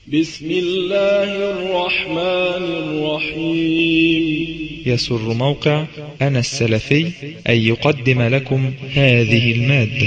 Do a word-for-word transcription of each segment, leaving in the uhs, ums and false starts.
بسم الله الرحمن الرحيم. يسر موقع أنا السلفي أن يقدم لكم هذه المادة.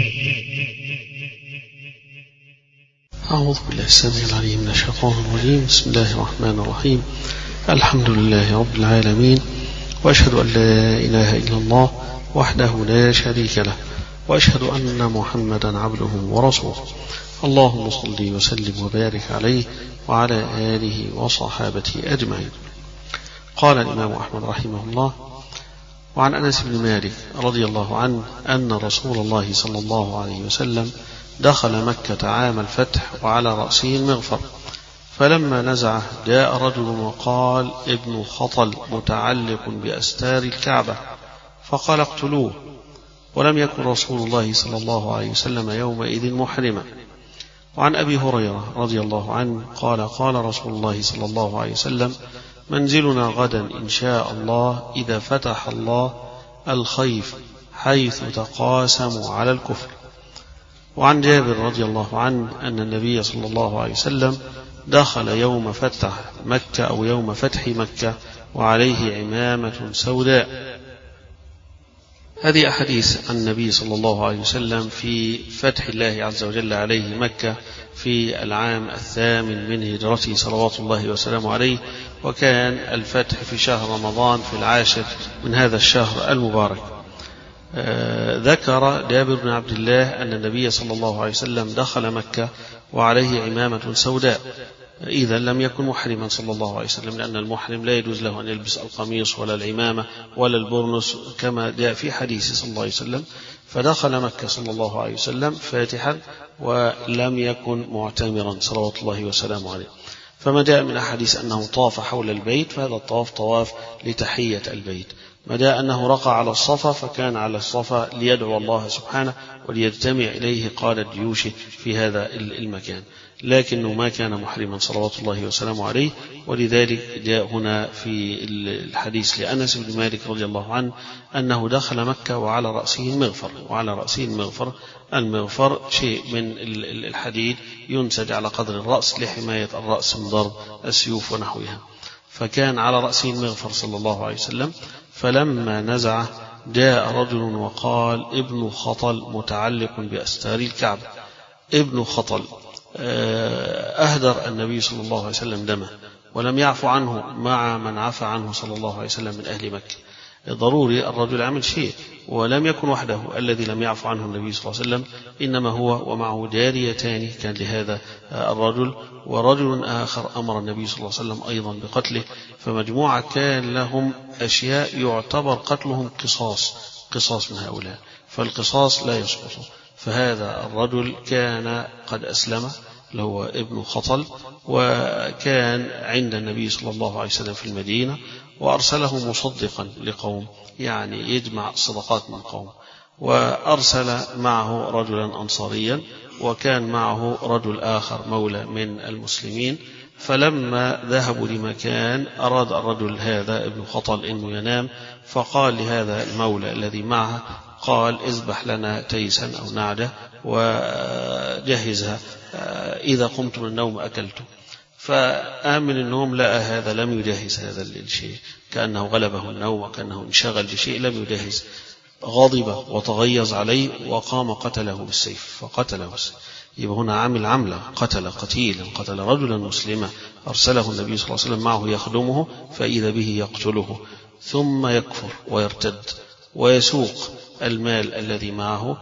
أعوذ بالله السميع العليم من الشيطان الرجيم. بسم الله الرحمن الرحيم. الحمد لله رب العالمين، وأشهد أن لا إله إلا الله وحده لا شريك له، وأشهد أن محمدا عبده ورسوله. اللهم صل وسلم وبارك عليه وعلى آله وصحابته أجمعين. قال الإمام أحمد رحمه الله: وعن أنس بن مالك رضي الله عنه أن رسول الله صلى الله عليه وسلم دخل مكة عام الفتح وعلى رأسه المغفر، فلما نزعه جاء رجل وقال: ابن خطل متعلق بأستار الكعبة، فقال: اقتلوه. ولم يكن رسول الله صلى الله عليه وسلم يومئذ محرما. وعن أبي هريرة رضي الله عنه قال: قال رسول الله صلى الله عليه وسلم: منزلنا غدا إن شاء الله إذا فتح الله الخيف حيث تقاسموا على الكفر. وعن جابر رضي الله عنه أن النبي صلى الله عليه وسلم دخل يوم فتح مكة أو يوم فتح مكة وعليه عمامة سوداء. هذه أحاديث عن النبي صلى الله عليه وسلم في فتح الله عز وجل عليه مكة في العام الثامن من هجرته صلوات الله وسلامه عليه، وكان الفتح في شهر رمضان في العاشر من هذا الشهر المبارك. آه ذكر جابر بن عبد الله أن النبي صلى الله عليه وسلم دخل مكة وعليه عمامة سوداء، إذا لم يكن محرما صلى الله عليه وسلم، لأن المحرم لا يجوز له أن يلبس القميص ولا العمامة ولا البرنس كما جاء في حديث صلى الله عليه وسلم. فدخل مكة صلى الله عليه وسلم فاتحا ولم يكن معتمرا صلوات الله وسلامه عليه. فما جاء من أحاديث أنه طاف حول البيت فهذا الطواف طواف لتحية البيت. ما جاء أنه رقى على الصفا فكان على الصفا ليدعو الله سبحانه وليجتمع إليه قادة جيوشه في هذا المكان، لكنه ما كان محرما صلوات الله وسلامه عليه. ولذلك جاء هنا في الحديث لأنس بن مالك رضي الله عنه أنه دخل مكة وعلى رأسه المغفر. وعلى رأسه المغفر، المغفر شيء من الحديد ينسج على قدر الرأس لحماية الرأس من ضرب السيوف ونحوها، فكان على رأسه المغفر صلى الله عليه وسلم. فلما نزعه جاء رجل وقال: ابن خطل متعلق بأستار الكعبة. ابن خطل أهدر النبي صلى الله عليه وسلم دمه ولم يعفو عنه مع من عفى عنه صلى الله عليه وسلم من أهل مكة. ضروري الرجل عمل شيء، ولم يكن وحده الذي لم يعفو عنه النبي صلى الله عليه وسلم، إنما هو ومعه جاريتان كان لهذا الرجل، ورجل آخر أمر النبي صلى الله عليه وسلم أيضا بقتله. فمجموعة كان لهم أشياء يعتبر قتلهم قصاص قصاص من هؤلاء، فالقصاص لا يسقط. فهذا الرجل كان قد أسلم اللي هو ابن خطل، وكان عند النبي صلى الله عليه وسلم في المدينة، وأرسله مصدقا لقوم، يعني يجمع صدقات من قوم. وأرسل معه رجلا أنصاريا، وكان معه رجل آخر مولى من المسلمين. فلما ذهبوا لمكان أراد الرجل هذا ابن خطل أنه ينام، فقال لهذا المولى الذي معه، قال: اذبح لنا تيسا أو نعجة وجهزها، إذا قمت من النوم أكلته. فآمن النوم لقى هذا لم يجهز هذا الشيء، كأنه غلبه النوم وكأنه انشغل بشيء لم يجهز. غضب وتغيظ عليه وقام قتله بالسيف فقتله بالسيف. يبقى هنا عمل عملة، قتل قتيلا، قتل رجلا مسلما أرسله النبي صلى الله عليه وسلم معه يخدمه، فإذا به يقتله ثم يكفر ويرتد ويسوق المال الذي معه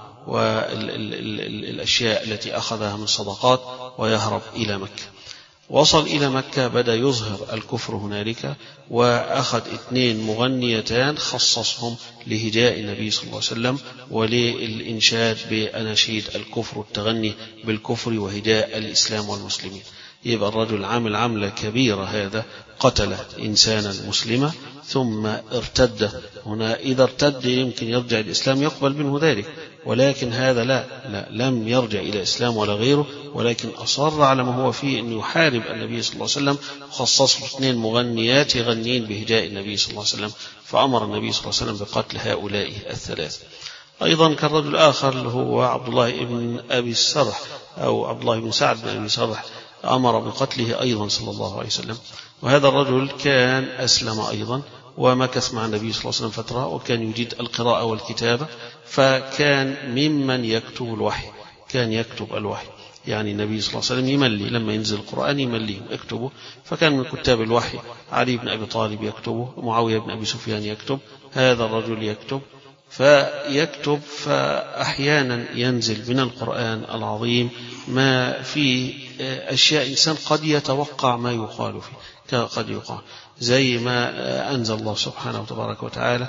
والأشياء التي أخذها من صدقات ويهرب إلى مكة. وصل إلى مكة بدأ يظهر الكفر هنالك، وأخذ اثنين مغنيتان خصصهم لهجاء النبي صلى الله عليه وسلم وللإنشاد بأناشيد الكفر والتغني بالكفر وهجاء الإسلام والمسلمين. يبقى الرجل عامل عملة كبيرة، هذا قتل إنسانا مسلما ثم ارتد. هنا إذا ارتد يمكن يرجع الإسلام يقبل منه ذلك، ولكن هذا لا, لا لم يرجع إلى الإسلام ولا غيره، ولكن أصر على ما هو فيه أن يحارب النبي صلى الله عليه وسلم. خصص له اثنين مغنيات يغنين بهجاء النبي صلى الله عليه وسلم، فأمر النبي صلى الله عليه وسلم بقتل هؤلاء الثلاث. أيضا كالرجل الآخر اللي هو عبد الله بن أبي السرح أو عبد الله بن سعد بن أبي سرح أمر بقتله أيضا صلى الله عليه وسلم. وهذا الرجل كان أسلم أيضا ومكث مع النبي صلى الله عليه وسلم فترة، وكان يجيد القراءة والكتابة، فكان ممن يكتب الوحي، كان يكتب الوحي، يعني النبي صلى الله عليه وسلم يملي لما ينزل القرآن يمليه يكتبه، فكان من كتاب الوحي علي بن أبي طالب يكتبه، معاوية بن أبي سفيان يكتب، هذا الرجل يكتب فيكتب. فأحيانا ينزل من القرآن العظيم ما في أشياء إنسان قد يتوقع ما يقال فيه، قد يقال زي ما أنزل الله سبحانه وتبارك وتعالى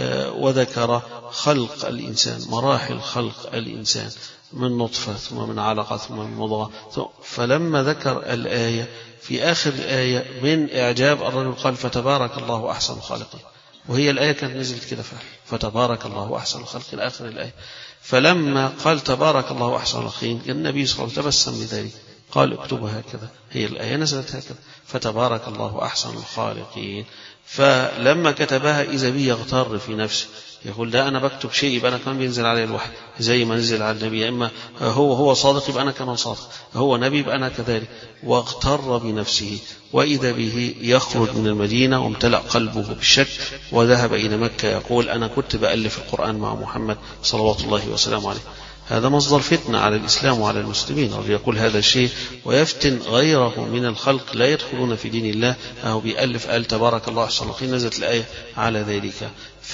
وذكر خلق الإنسان، مراحل خلق الإنسان من نطفة ثم من علقة ثم من مضغة، فلما ذكر الآية في آخر الآية من إعجاب الرجل قال فتبارك الله أحسن الخالقين، وهي الآية كانت نزلت كده فعلا، فتبارك الله أحسن الخلق إلى آخر الآية. فلما قال تبارك الله أحسن الخالقين النبي صلى الله عليه وسلم تبسم بذلك قال اكتبها هكذا، هي الآية نزلت هكذا فتبارك الله أحسن الخالقين. فلما كتبها إذا بي يغتر في نفسه، يقول ده أنا بكتب شيء يبقى أنا كمان بينزل عليه الوحي زي ما نزل على النبي، إما هو هو صادق يبقى أنا كمان صادق، هو نبي يبقى أنا كذلك، واغتر بنفسه. وإذا به يخرج من المدينة وامتلأ قلبه بالشك وذهب إلى مكة يقول أنا كنت بألف القرآن مع محمد صلوات الله وسلامه عليه. هذا مصدر فتنة على الإسلام وعلى المسلمين، الرجل يقول هذا الشيء ويفتن غيره من الخلق لا يدخلون في دين الله، أو بيألف آل تبارك الله أحسن الخالقين، نزلت الآية على ذلك.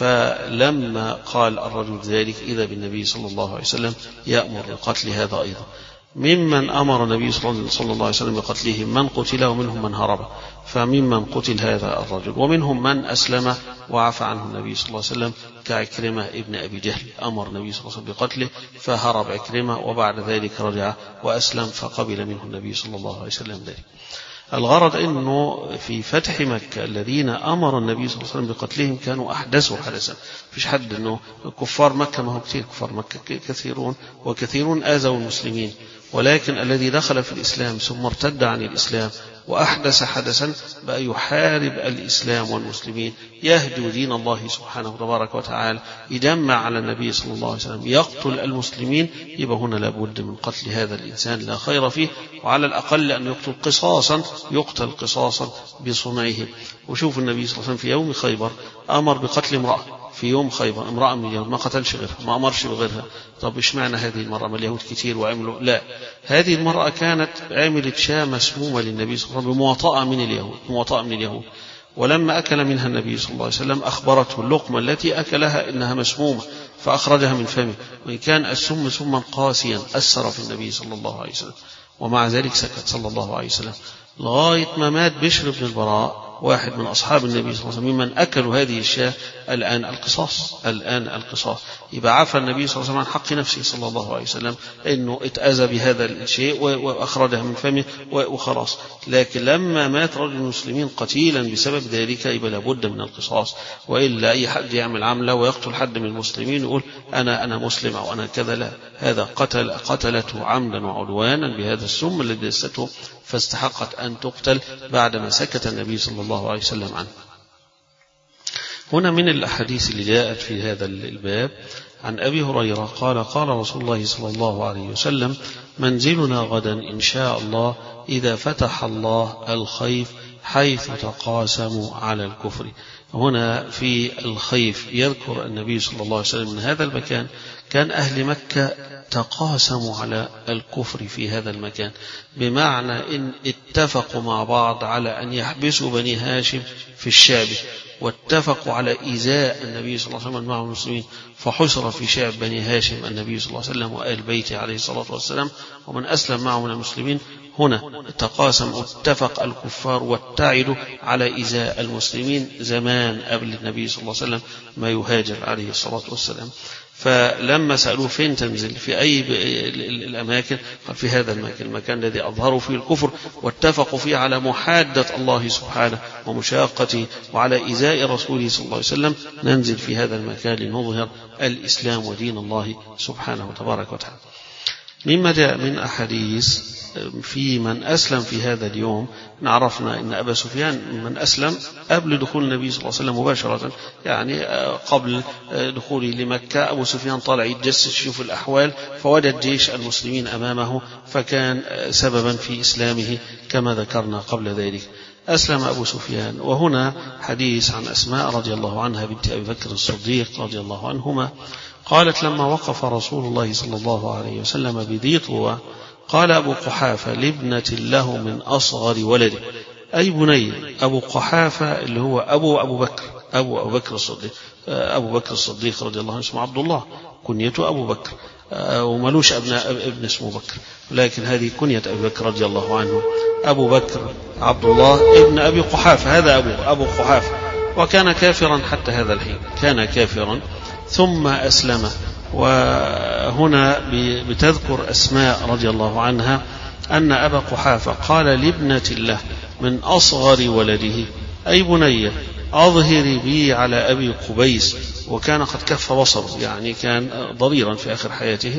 فلما قال الرجل ذلك إذا بالنبي صلى الله عليه وسلم يأمر بقتل هذا أيضا. ممن أمر النبي صلى الله عليه وسلم بقتلهم من قتل ومنهم من هرب، فممن قتل هذا الرجل، ومنهم من أسلم وعفى عنه النبي صلى الله عليه وسلم كعكرمة ابن أبي جهل، أمر النبي صلى الله عليه وسلم بقتله فهرب عكرمة، وبعد ذلك رجع وأسلم فقبل منه النبي صلى الله عليه وسلم ذلك. الغرض أنه في فتح مكة الذين أمر النبي صلى الله عليه وسلم بقتلهم كانوا أحدثوا حدثا، فيش حد أنه كفار مكة، ما هو كثير كفار مكة كثيرون وكثيرون آذوا المسلمين، ولكن الذي دخل في الإسلام ثم ارتد عن الإسلام وأحدث حدثا بقى يحارب الإسلام والمسلمين، يهدو دين الله سبحانه وتبارك وتعالى، يجمع على النبي صلى الله عليه وسلم، يقتل المسلمين، يبقى هنا لابد من قتل هذا الإنسان لا خير فيه، وعلى الأقل أن يقتل قصاصا، يقتل قصاصا بصنعه. وشوف النبي صلى الله عليه وسلم في يوم خيبر أمر بقتل امرأة، في يوم خيبر امرأة من اليهود، ما قتلش غيرها، ما أمرش بغيرها. طب إيش معنى هذه المرأة؟ ما اليهود كتير وعملوا؟ لا، هذه المرأة كانت عملت شاة مسمومة للنبي صلى الله عليه وسلم بمواطأة من اليهود، مواطأة من اليهود، ولما أكل منها النبي صلى الله عليه وسلم أخبرته اللقمة التي أكلها إنها مسمومة فأخرجها من فمه، وإن كان السم سما قاسيا أثر في النبي صلى الله عليه وسلم، ومع ذلك سكت صلى الله عليه وسلم لغاية ما مات بشر بن البراء واحد من أصحاب النبي صلى الله عليه وسلم ممن أكلوا هذه الشاة. الآن القصاص، الآن القصاص، يبقى عفى النبي صلى الله عليه وسلم عن حق نفسه صلى الله عليه وسلم إنه اتأذى بهذا الشيء وأخرجها من فمه وخلاص. لكن لما مات رجل المسلمين قتيلا بسبب ذلك يبقى لابد من القصاص، وإلا أي حد يعمل عملة ويقتل حد من المسلمين يقول أنا أنا مسلم أو أنا كذا، لا، هذا قتل قتلته عمدا وعدوانا بهذا السم الذي دسته فاستحقت أن تقتل بعدما سكت النبي صلى الله عليه وسلم عنه. هنا من الأحاديث اللي جاءت في هذا الباب عن أبي هريرة قال قال رسول الله صلى الله عليه وسلم منزلنا غدا إن شاء الله إذا فتح الله الخيف حيث تقاسموا على الكفر. هنا في الخيف يذكر النبي صلى الله عليه وسلم من هذا المكان كان أهل مكة تقاسموا على الكفر في هذا المكان، بمعنى إن اتفقوا مع بعض على أن يحبسوا بني هاشم في الشعب، واتفقوا على إيذاء النبي صلى الله عليه وسلم مع المسلمين، فحصر في شعب بني هاشم النبي صلى الله عليه وسلم وآل بيته عليه الصلاة والسلام ومن أسلم معه من المسلمين. هنا تقاسم اتفق الكفار واتعدوا على إيذاء المسلمين زمان قبل النبي صلى الله عليه وسلم ما يهاجر عليه الصلاة والسلام. فلما سألوه فين تنزل في أي الأماكن قال في هذا المكان، المكان الذي أظهروا فيه الكفر واتفقوا فيه على محادة الله سبحانه ومشاقته وعلى إيذاء رسوله صلى الله عليه وسلم، ننزل في هذا المكان لنظهر الإسلام ودين الله سبحانه وتبارك وتعالى. مما جاء من أحاديث في من أسلم في هذا اليوم. عرفنا أن أبا سفيان من أسلم قبل دخول النبي صلى الله عليه وسلم مباشرة، يعني قبل دخوله لمكة أبو سفيان طالع يتجسس يشوف الأحوال، فوجد جيش المسلمين أمامه فكان سببا في إسلامه كما ذكرنا قبل ذلك. أسلم أبو سفيان. وهنا حديث عن أسماء رضي الله عنها بنت أبي بكر الصديق رضي الله عنهما قالت: لما وقف رسول الله صلى الله عليه وسلم بذي طوى قال أبو قحافة لابنة له من أصغر ولده، أي بني. أبو قحافة اللي هو أبو أبو بكر أبو أبو بكر الصديق أبو بكر الصديق رضي الله عنه اسمه عبد الله، كنيته أبو بكر، وملوش ابن ابن اسمه بكر، لكن هذه كنية أبي بكر رضي الله عنه. أبو بكر عبد الله ابن أبي قحافة، هذا أبو أبو قحافة، وكان كافرا حتى هذا الحين، كان كافرا ثم أسلم. وهنا بتذكر أسماء رضي الله عنها أن أبا قحافة قال لابنة له من أصغر ولده، أي بنية أظهري بي على أبي قبيس، وكان قد كف بصره، يعني كان ضريرا في آخر حياته،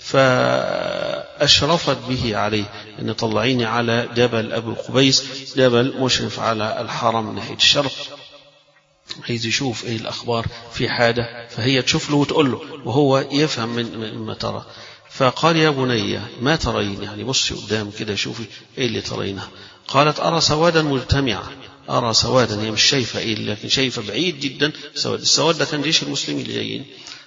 فأشرفت به عليه أن طلعيني على جبل أبي قبيس، جبل مشرف على الحرم من ناحية الشرق، عايز يشوف ايه الاخبار في حاجه، فهي تشوف له وتقول له وهو يفهم من ما ترى. فقال: يا بني ما ترين؟ يعني بصي قدام كده شوفي ايه اللي ترينها. قالت: ارى سوادا مجتمعا. ارى سوادا، هي مش شايفه ايه لكن شايفه بعيد جدا سواد. السواد ده كان جيش المسلمين اللي جايين.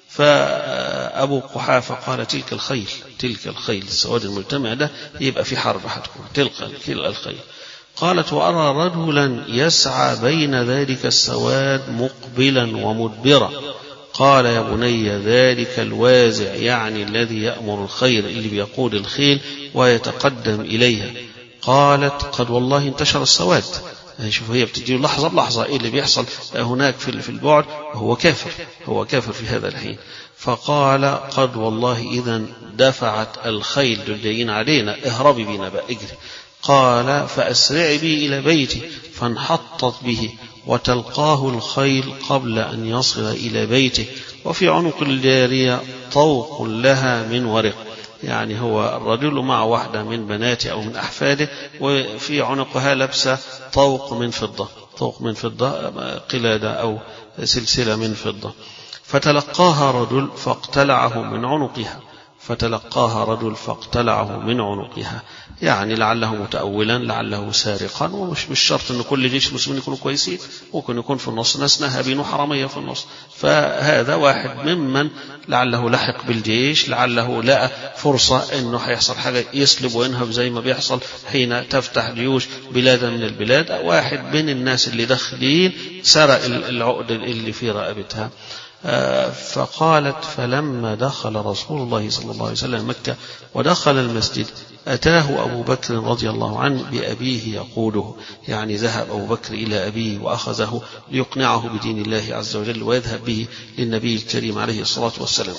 فابو قحافه قال: تلك الخيل، تلك الخيل، السواد المجتمع ده يبقى في حرب هتكون، تلك الخيل. قالت: وأرى رجلا يسعى بين ذلك السواد مقبلا ومدبرا. قال: يا بني ذلك الوازع، يعني الذي يأمر الخير، اللي بيقود الخيل ويتقدم إليها. قالت: قد والله انتشر السواد. شوف هي بتجي لحظة بلحظة ايه اللي بيحصل هناك في البعد، وهو كافر، هو كافر في هذا الحين. فقال: قد والله إذا دفعت الخيل دول جايين علينا، اهربي بينا بقى، اجري. قال: فأسرع بي إلى بيتي. فانحطت به وتلقاه الخيل قبل أن يصل إلى بيته، وفي عنق الجارية طوق لها من ورق، يعني هو الرجل مع واحدة من بناته أو من أحفاده، وفي عنقها لبسة طوق من فضة، طوق من فضة، قلادة أو سلسلة من فضة. فتلقاها رجل فاقتلعه من عنقها فتلقاها رجل فاقتلعه من عنقها، يعني لعله متأولا، لعله سارقا. ومش مش شرط أن كل جيش المسلمين يكونوا كويسين، ممكن يكون في النص ناس نهابين وحرامية في النص. فهذا واحد ممن لعله لحق بالجيش، لعله لقى فرصة أنه هيحصل حاجة يسلب وينهب زي ما بيحصل حين تفتح جيوش بلادا من البلاد. واحد من الناس اللي داخلين سرق العقد اللي في رقبتها. فقالت: فلما دخل رسول الله صلى الله عليه وسلم مكة ودخل المسجد أتاه أبو بكر رضي الله عنه بأبيه يقوده، يعني ذهب أبو بكر إلى أبيه وأخذه ليقنعه بدين الله عز وجل ويذهب به للنبي الكريم عليه الصلاة والسلام.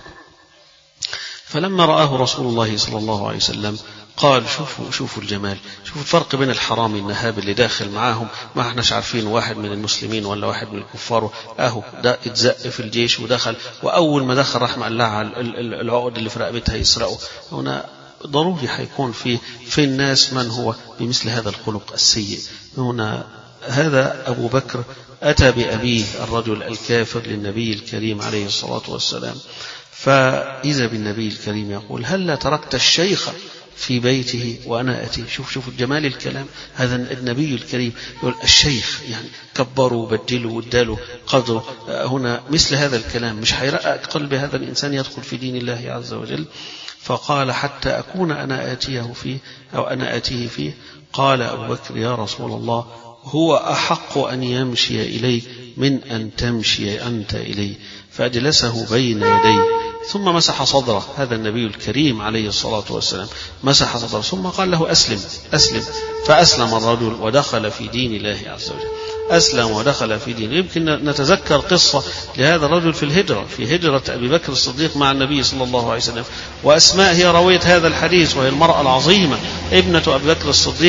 فلما رآه رسول الله صلى الله عليه وسلم قال: شوفوا شوفوا الجمال، شوفوا الفرق بين الحرامي النهاب اللي داخل معاهم، ما احناش عارفين واحد من المسلمين ولا واحد من الكفار، اهو ده اتزق في الجيش ودخل، واول ما دخل راح مقلع على العقد اللي في رقبتها يسرقه. هنا ضروري حيكون في في الناس من هو بمثل هذا الخلق السيء. هنا هذا أبو بكر أتى بأبيه الرجل الكافر للنبي الكريم عليه الصلاة والسلام، فإذا بالنبي الكريم يقول: هل لا تركت الشيخ في بيته وأنا أتي؟ شوف شوف الجمال الكلام، هذا النبي الكريم يقول الشيخ، يعني كبروا وبدلوا وادالوا قدره. هنا مثل هذا الكلام مش هيرقق قلب هذا الإنسان يدخل في دين الله عز وجل. فقال: حتى أكون أنا آتيه فيه أو أنا آتيه فيه. قال أبو بكر: يا رسول الله، هو أحق أن يمشي إليه من أن تمشي أنت إليه. فأجلسه بين يديه ثم مسح صدره، هذا النبي الكريم عليه الصلاة والسلام مسح صدره، ثم قال له: أسلم أسلم. فأسلم الرجل ودخل في دين الله عز وجل، أسلم ودخل في دين. يمكن نتذكر قصة لهذا الرجل في الهجرة، في هجرة أبي بكر الصديق مع النبي صلى الله عليه وسلم، وأسماء هي راوية هذا الحديث، وهي المرأة العظيمة ابنة أبي بكر الصديق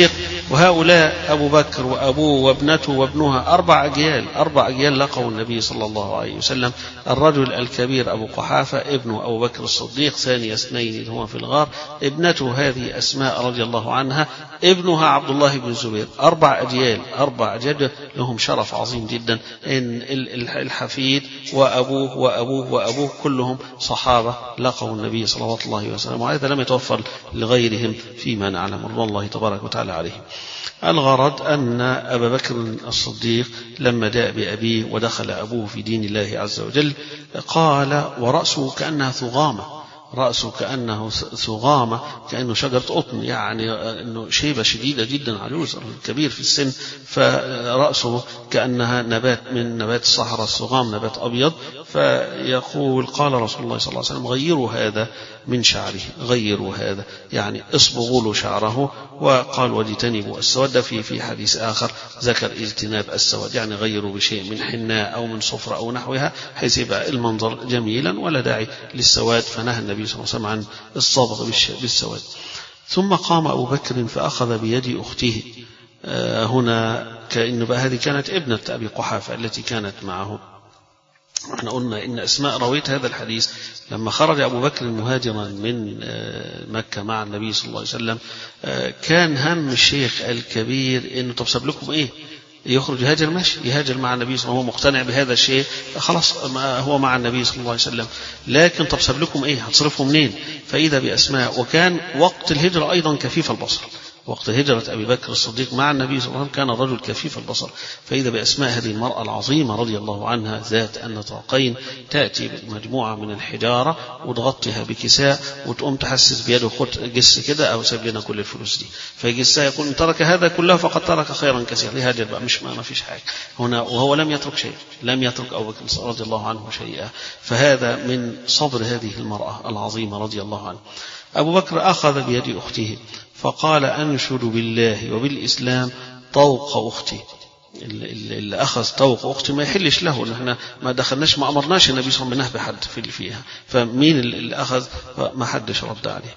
وهؤلاء أبو بكر وأبوه وابنته وابنها أربع أجيال أربع أجيال لقوا النبي صلى الله عليه وسلم. الرجل الكبير أبو قحافة ابنه أبو بكر الصديق ثاني اثنين هما في الغار، ابنته هذه أسماء رضي الله عنها، ابنها عبد الله بن الزبير. أربع أجيال أربع أجيال لهم شرف عظيم جدا، إن الحفيد وأبوه وأبوه وأبوه كلهم صحابة لقوا النبي صلى الله عليه وسلم، وهذا لم يتوفر لغيرهم فيما نعلم رضي الله تبارك وتعالى عليهم. الغرض أن أبا بكر الصديق لما جاء بأبيه ودخل أبوه في دين الله عز وجل قال ورأسه كأنها ثغامة، رأسه كأنه ثغامة، كأنه شجرة قطن، يعني أنه شيبة شديدة جدا، عجوز كبير في السن، فرأسه كأنها نبات من نبات الصحراء، الثغام نبات أبيض. فيقول قال رسول الله صلى الله عليه وسلم غيروا هذا من شعره، غيروا هذا يعني اصبغوا له شعره. وقال واجتنبوا السواد، في في حديث آخر ذكر اجتناب السواد، يعني غيروا بشيء من حناء أو من صفرة أو نحوها حيث يبقى المنظر جميلا ولا داعي للسواد، فنهى النبي صلى الله عليه وسلم عن الصبغ بالسواد. ثم قام أبو بكر فأخذ بيد أخته، آه هنا كأن بقى هذه كانت ابنة أبي قحافة التي كانت معه. احنا قلنا إن أسماء رويت هذا الحديث لما خرج أبو بكر مهاجرا من مكة مع النبي صلى الله عليه وسلم، كان هم الشيخ الكبير إنه طب ساب لكم إيه، يخرج يهاجر، ماشي يهاجر مع النبي صلى الله عليه وسلم، هو مقتنع بهذا الشيء خلاص هو مع النبي صلى الله عليه وسلم، لكن طب ساب لكم إيه، هتصرفوا منين؟ فإذا بأسماء. وكان وقت الهجرة أيضا كفيف البصر، وقت هجرة أبي بكر الصديق مع النبي صلى الله عليه وسلم كان رجل كفيف البصر. فإذا بأسماء هذه المرأة العظيمة رضي الله عنها ذات النطاقين تأتي بمجموعة من الحجارة وتغطيها بكساء وتقوم تحسس بيده خد جس كده أو سيب لنا كل الفلوس دي، فيجسها يقول إن ترك هذا كله فقد ترك خيرا كثيرا، يهاجر بقى مش ما فيش حاجة هنا. وهو لم يترك شيء، لم يترك أبو بكر رضي الله عنه شيئا. فهذا من صبر هذه المرأة العظيمة رضي الله عنها. أبو بكر أخذ بيد أخته فقال أنشد بالله وبالإسلام طوق أختي. اللي أخذ طوق أختي ما يحلش له، نحن ما دخلناش ما أمرناش النبي صلى الله عليه وسلم بحد في فيها، فمين اللي أخذ؟ ما حدش رد عليه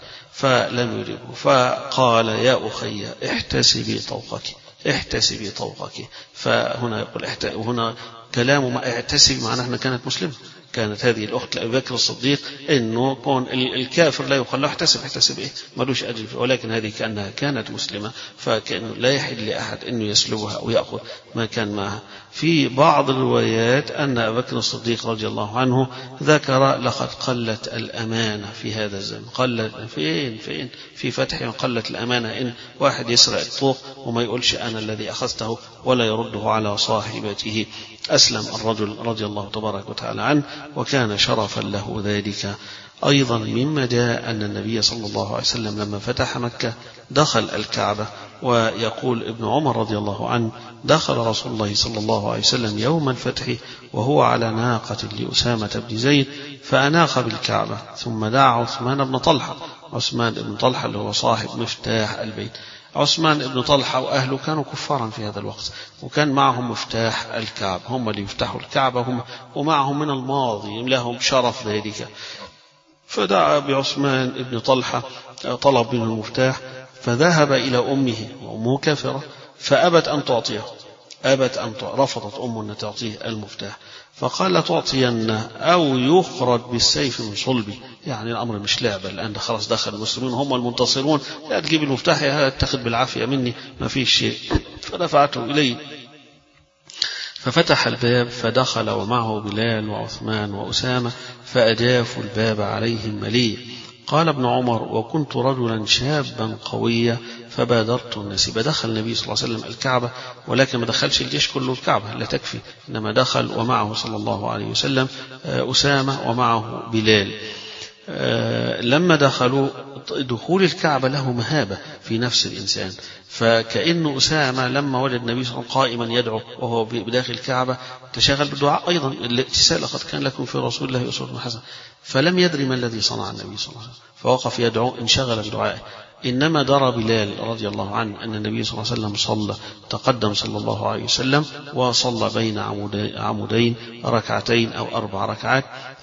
فلم يجيبه. فقال يا أخي احتسبي طوقك، احتسبي طوقك. فهنا يقول احت... وهنا كلامه ما اعتسب معناه أنها كانت مسلمة، كانت هذه الأخت لأبي بكر الصديق إنه كون الكافر لا يقال له احتسب، احتسب إيه ملوش أجل، ولكن هذه كأنها كانت مسلمة فكأنه لا يحل لأحد إنه يسلبها أو يأخذ ما كان معها. في بعض الروايات أن أبي بكر الصديق رضي الله عنه ذكر لقد قلت الأمانة في هذا الزمن، قلت فين فين في فتح قلت الأمانة، إن واحد يسرق الطوق وما يقولش أنا الذي أخذته ولا يرده على صاحبته. أسلم الرجل رضي الله تبارك وتعالى عنه وكان شرفا له ذلك. أيضا مما جاء أن النبي صلى الله عليه وسلم لما فتح مكة دخل الكعبة، ويقول ابن عمر رضي الله عنه دخل رسول الله صلى الله عليه وسلم يوم الفتح وهو على ناقة لأسامة بن زيد فأناخ بالكعبة، ثم دعا عثمان بن طلحة، عثمان بن طلحة اللي هو صاحب مفتاح البيت. عثمان بن طلحة وأهله كانوا كفارا في هذا الوقت، وكان معهم مفتاح الكعبة، هم اللي يفتحوا الكعبة هم، ومعهم من الماضي لهم شرف ذلك. فدعا بعثمان بن طلحة طلب منه المفتاح، فذهب إلى أمه وأمه كافرة فأبت أن تعطيه، أبت أن رفضت أمه أن تعطيه المفتاح، فقال تعطين أو يخرج بالسيف من صلبي. يعني الأمر مش لعبة الآن، خلاص دخل المسلمين هم المنتصرون، لا تجيب المفتاح يا تاخذ بالعافية مني ما فيش شيء. فدفعته إليه ففتح الباب فدخل ومعه بلال وعثمان وأسامة فأجافوا الباب عليهم مليء. قال ابن عمر وكنت رجلا شابا قويا فبادرت الناس. دخل النبي صلى الله عليه وسلم الكعبة ولكن ما دخلش الجيش كله الكعبة لا تكفي، إنما دخل ومعه صلى الله عليه وسلم أسامة ومعه بلال. لما دخلوا دخول الكعبة له مهابة في نفس الإنسان، فكأن أسامة لما وجد النبي صلى الله عليه وسلم قائما يدعو وهو بداخل الكعبة تشغل بالدعاء أيضا، الاتسال لقد كان لكم في رسول الله أسوة حسنة، فلم يدري ما الذي صنع النبي صلى الله عليه وسلم فوقف يدعو انشغل بدعائه. إنما درى بلال رضي الله عنه أن النبي صلى الله عليه وسلم صلى، تقدم صلى الله عليه وسلم وصلى بين عمودين ركعتين أو أربع ركعات،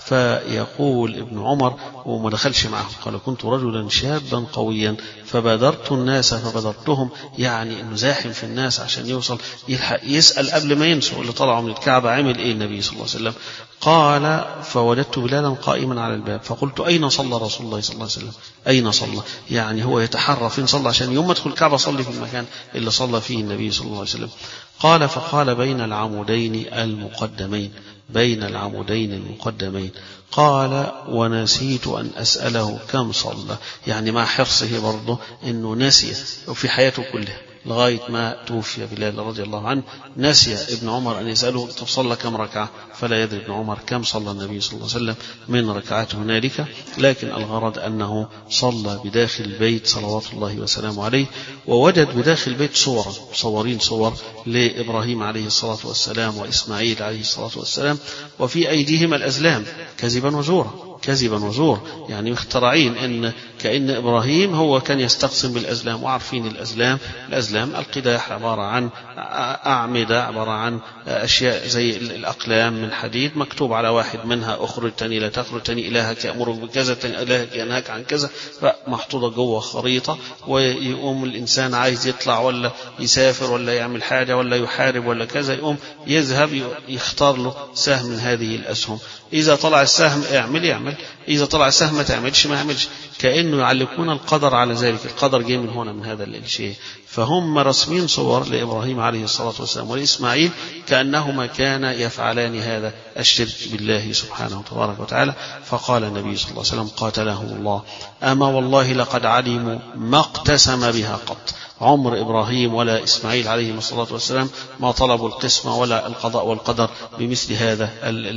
فيقول ابن عمر وما دخلش معهم، قال كنت رجلا شابا قويا فبادرت الناس فبادرتهم، يعني انه زاحم في الناس عشان يوصل يلحق يسأل قبل ما ينسوا اللي طلعوا من الكعبة عمل ايه النبي صلى الله عليه وسلم. قال فوجدت بلالا قائما على الباب فقلت أين صلى رسول الله صلى الله عليه وسلم؟ أين صلى؟ يعني هو يتحرى فين صلى عشان يوم ادخل الكعبة صلي في المكان اللي صلى فيه النبي صلى الله عليه وسلم. قال فقال بين العمودين المقدمين، بين العمودين المقدمين. قال ونسيت أن أسأله كم صلى، يعني مع حرصه برضه أنه نسي وفي حياته كلها لغاية ما توفي بلال رضي الله عنه نسي ابن عمر أن يسأله صلى كم ركعة، فلا يدري ابن عمر كم صلى النبي صلى الله عليه وسلم من ركعات هنالك، لكن الغرض أنه صلى بداخل البيت صلوات الله وسلامه عليه، ووجد بداخل البيت صورا صورين صور لإبراهيم عليه الصلاة والسلام وإسماعيل عليه الصلاة والسلام، وفي أيديهما الأزلام كذبا وزورا، كذبا وزور، يعني مخترعين ان كأن ابراهيم هو كان يستقسم بالازلام، وعارفين الازلام الازلام القداح عباره عن اعمده، عباره عن اشياء زي الاقلام من حديد مكتوب على واحد منها اخرج تاني لا تخرج، تاني الهك يامرك بكذا، تاني الهك ينهاك عن كذا، فمحطوطه جوه خريطه، ويقوم الانسان عايز يطلع ولا يسافر ولا يعمل حاجه ولا يحارب ولا كذا، يقوم يذهب يختار له سهم من هذه الاسهم، اذا طلع السهم اعمل يعمل، إذا طلع السهم ما تعملش ما يعملش، كأنه يعلقون القدر على ذلك، القدر جاي من هنا من هذا الشيء. فهم رسمين صور لإبراهيم عليه الصلاة والسلام ولإسماعيل كأنهما كانا يفعلان هذا الشرك بالله سبحانه وتبارك وتعالى. فقال النبي صلى الله عليه وسلم قاتلهم الله أما والله لقد علموا ما اقتسم بها قط، عمر إبراهيم ولا إسماعيل عليه الصلاة والسلام ما طلبوا القسمة ولا القضاء والقدر بمثل هذا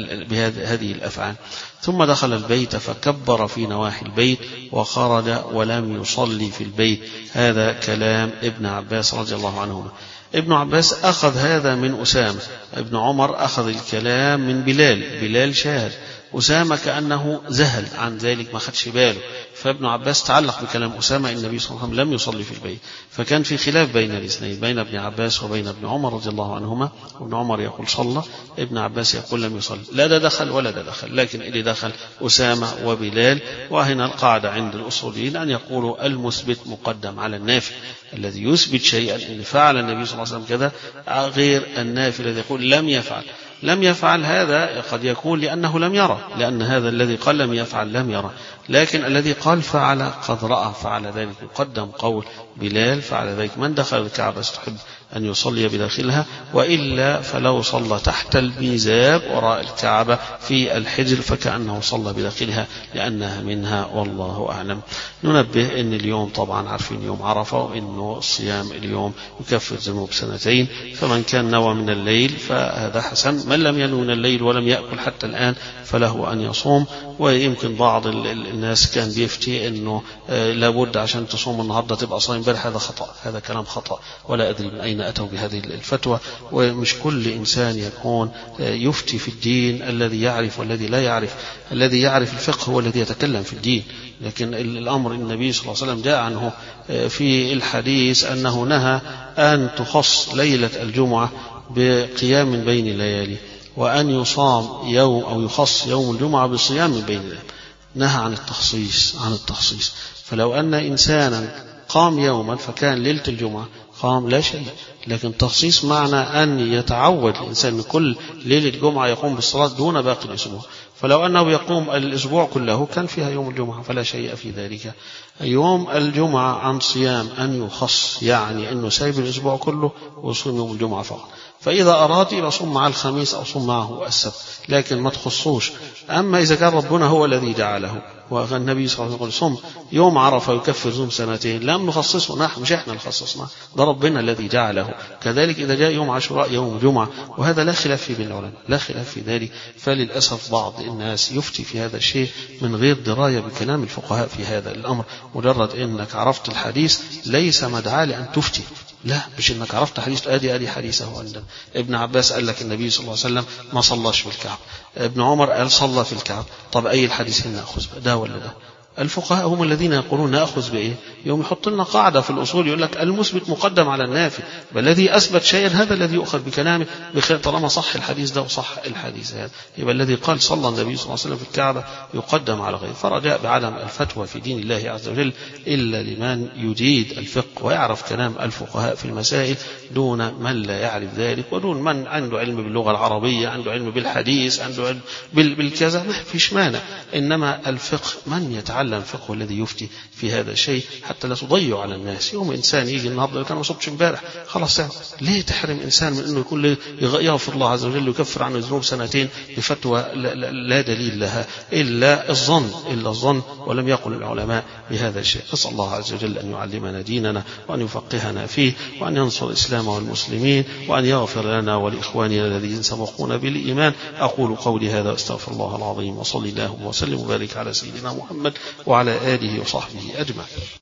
بهذه الأفعال. ثم دخل البيت فكبر في نواحي البيت وخرج ولم يصلي في البيت. هذا كلام ابن عباس رضي الله عنهما. ابن عباس أخذ هذا من أسامة، ابن عمر أخذ الكلام من بلال، بلال شاهد، أسامة كأنه زهل عن ذلك ما خدش باله، فابن عباس تعلق بكلام أسامة النبي صلى الله عليه وسلم لم يصلي في البيت، فكان في خلاف بين الاثنين بين ابن عباس وبين ابن عمر رضي الله عنهما. ابن عمر يقول صلى، ابن عباس يقول لم يصلي، لا ده دخل ولا ده دخل، لكن اللي دخل أسامة وبلال. وهنا القاعدة عند الأصوليين أن يقولوا المثبت مقدم على النافي، الذي يثبت شيئا إن فعل النبي صلى الله عليه وسلم كذا غير النافي الذي يقول لم يفعل. لم يفعل هذا قد يكون لأنه لم يرى، لأن هذا الذي قال لم يفعل لم يرى، لكن الذي قال فعل قد رأى فعل ذلك، يقدم قول بلال فعل ذلك. من دخل الكعبة يستحب أن يصلي بداخلها، وإلا فلو صلى تحت الميزاب وراء الكعبة في الحجر فكأنه صلى بداخلها لأنها منها، والله أعلم. ننبه أن اليوم طبعا عارفين يوم عرفة، وأنه الصيام اليوم يكفر ذنوب سنتين، فمن كان نوى من الليل فهذا حسن، من لم ينوي من الليل ولم يأكل حتى الآن فله أن يصوم. ويمكن بعض الناس كان بيفتي أنه لابد عشان تصوم النهاردة تبقى صايم امبارح، هذا خطأ، هذا كلام خطأ، ولا أدري من أين أتوا بهذه الفتوى. ومش كل إنسان يكون يفتي في الدين الذي يعرف والذي لا يعرف، الذي يعرف الفقه هو الذي يتكلم في الدين، لكن الأمر النبي صلى الله عليه وسلم جاء عنه في الحديث أنه نهى أن تخص ليلة الجمعة بقيام بين الليالي، وأن يصام يوم أو يخص يوم الجمعة بصيام من بين الليالي، نهى عن التخصيص عن التخصيص. فلو أن إنسانا قام يوما فكان ليلة الجمعة قام لا شيء، لكن تخصيص معنى أن يتعود الإنسان من كل ليلة جمعة يقوم بالصلاة دون باقي الأسبوع، فلو أنه يقوم الأسبوع كله كان فيها يوم الجمعة فلا شيء في ذلك. يوم الجمعة عن صيام أن يخص، يعني أنه سايب الأسبوع كله وصوم يوم الجمعة فقط، فإذا أراد يبقى صوم مع الخميس أو صوم معه السبت، لكن ما تخصوش. أما إذا كان ربنا هو الذي جعله، والنبي صلى الله عليه وسلم صوم يوم عرفة يكفر ذنوب سنتين، لم نخصصه نحن، مش احنا اللي خصصناه، ده ربنا الذي جعله. كذلك إذا جاء يوم عاشوراء يوم جمعة، وهذا لا خلاف فيه بين العلماء، لا خلاف في ذلك. فللأسف بعض الناس يفتي في هذا الشيء من غير دراية بكلام الفقهاء في هذا الأمر، مجرد إنك عرفت الحديث ليس مدعاة لأن تفتي، لا، مش انك عرفت حديث ادي ادي حديثه عندنا. ابن عباس قال لك النبي صلى الله عليه وسلم ما صلاش في الكعبة، ابن عمر قال صلى في الكعبة، طب اي الحديثين ناخذ، ده ولا ده؟ الفقهاء هم الذين يقولون نأخذ بإيه؟ يوم يحط لنا قاعدة في الأصول يقول لك المثبت مقدم على النافي، بل الذي أثبت شيئا هذا الذي يؤخذ بكلامه طالما صح الحديث ده وصح الحديث هذا. يبقى الذي قال صلى النبي صلى الله عليه وسلم في الكعبة يقدم على غيره. فرجاء بعدم الفتوى في دين الله عز وجل إلا لمن يجيد الفقه ويعرف كلام الفقهاء في المسائل دون من لا يعرف ذلك، ودون من عنده علم باللغة العربية، عنده علم بالحديث، عنده علم بالكذا، ما فيش مانع. إنما الفقه من يتعلم الفقه الذي يفتي في هذا الشيء حتى لا تضيع على الناس. يوم إنسان يجي النهارده كان ما صبتش امبارح خلاص، ليه تحرم إنسان من إنه يكون يغفر الله عز وجل ويكفر عنه ذنوب سنتين بفتوى لا دليل لها إلا الظن إلا الظن ولم يقل العلماء بهذا الشيء. أسأل الله عز وجل أن يعلمنا ديننا وأن يفقهنا فيه وأن ينصر الإسلام والمسلمين وأن يغفر لنا ولإخواننا الذين سبقونا بالإيمان. أقول قولي هذا واستغفر الله العظيم، وصلي الله وسلم وبارك على سيدنا محمد وعلى آله وصحبه أجمعين.